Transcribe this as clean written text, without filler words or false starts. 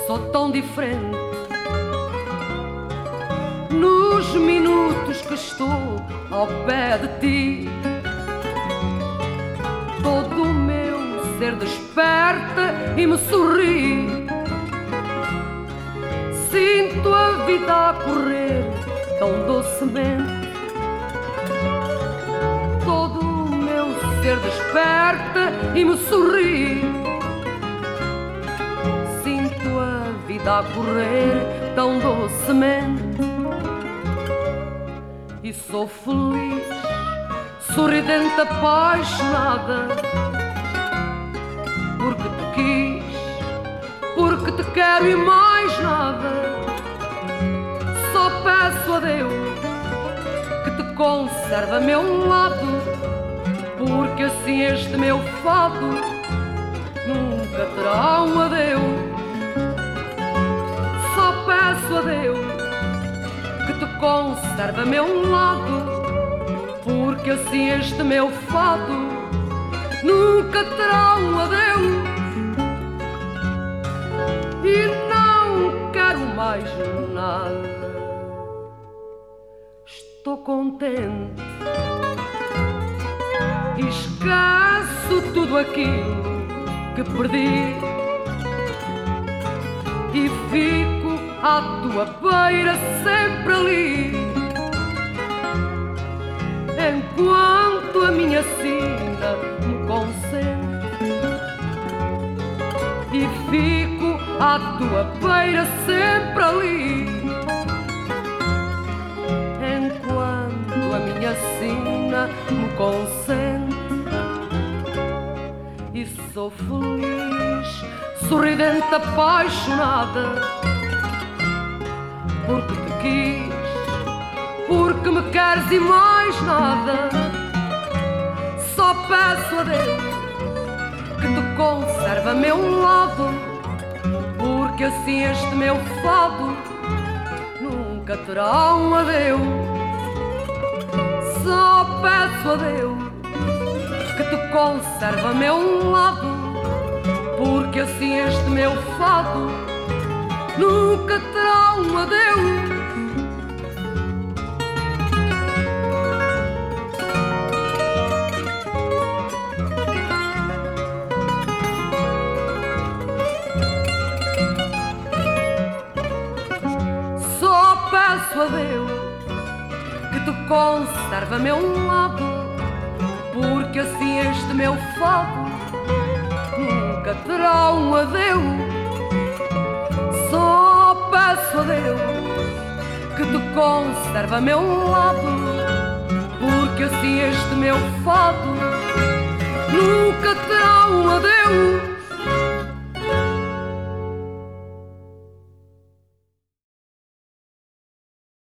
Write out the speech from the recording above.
sou tão diferente nos minutos que estou ao pé de ti. Todo o meu ser desperta e me sorri. Sinto a vida a correr tão docemente. Todo o meu ser desperta e me sorri. Sinto a vida a correr tão docemente. E sou feliz, sorridente, apaixonada, porque te quis, porque te quero e mais nada. Só peço a Deus que te conserve a meu lado, porque assim este meu fado nunca terá um adeus. Só peço a Deus que te conserve a meu lado, porque assim este meu fado nunca terá um adeus. E não quero mais nada. Estou contente e esqueço tudo aquilo que perdi e fico à tua beira sempre ali, enquanto a minha sina me consente. E fico à tua beira sempre ali, enquanto a minha sina me consente. E sou feliz, sorridente, apaixonada, porque te quis, porque me queres e mais nada. Só peço a Deus que te conserve a meu lado, porque assim este meu fado nunca terá um adeus. Só peço a Deus que te conserve a meu lado, porque assim este meu fado nunca terá um adeus. Peço a Deus que te conserve a meu lado, porque assim este meu fado nunca terá um adeus. Só peço a Deus que te conserve a meu lado, porque assim este meu fado nunca terá um adeus.